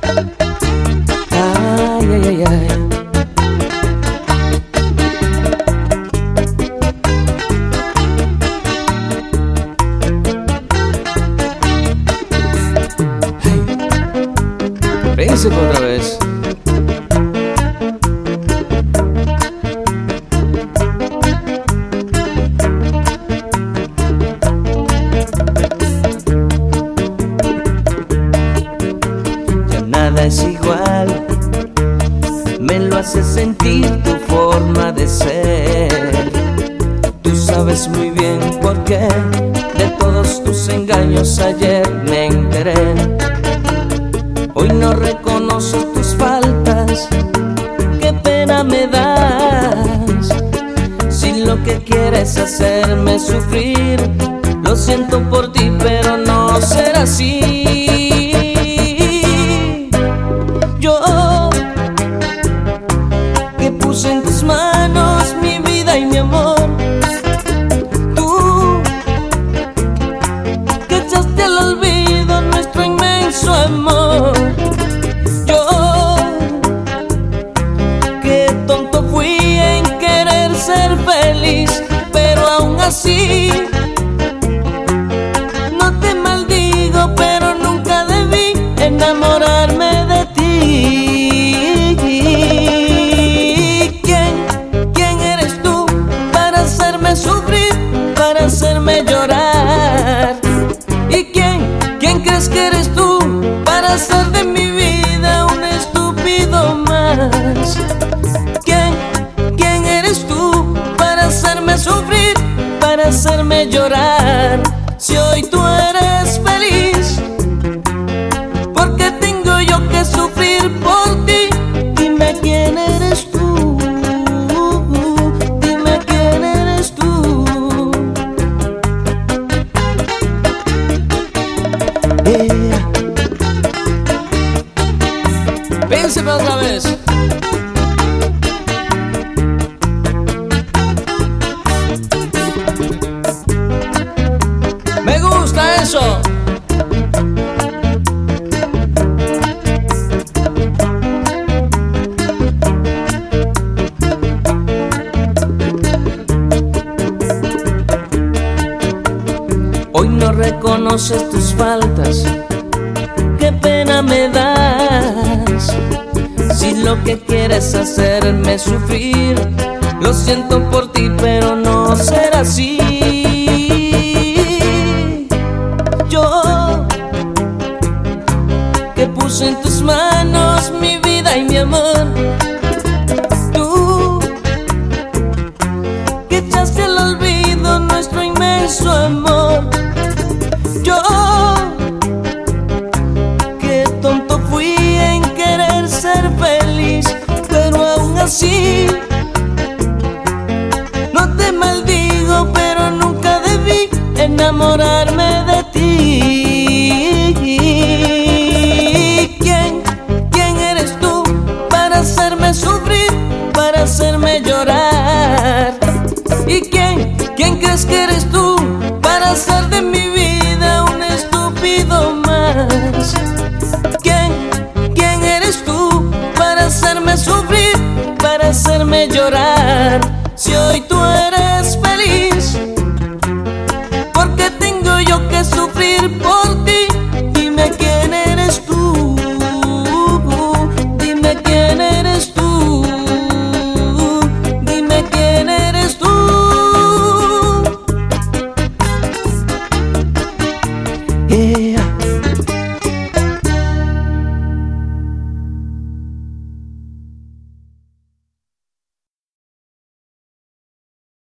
Ay, ay, ay, ay. Príncipe otra vez. Ya nada es igual, me lo hace sentir tu forma de ser. Tú sabes muy bien por qué de todos tus engaños ayer me enteré. Hoy no reconozco tus faltas, qué pena me das. Si lo que quieres hacerme sufrir, lo siento por ti, pero no será así. Yo, que puse en tus manos mi vida y mi amor, tú, que echaste al olvido nuestro inmenso amor. Pero aún así no te maldigo, pero nunca debí enamorarme de ti. ¿Quién eres tú para hacerme sufrir, para hacerme llorar? ¿Y quién crees que eres tú para hacer de mi vida un estúpido más? ¿Quién eres tú para hacerme sufrir, para hacerme llorar? Si hoy tú eres feliz, ¿por qué tengo yo que sufrir por ti? Dime quién eres tú, dime quién eres tú. Príncipe otra vez. Me gusta eso. Hoy no reconoces tus faltas, qué pena me das. Si lo que quieres es hacerme sufrir, lo siento por ti, pero no será así. Yo, que puse en tus manos mi vida y mi amor,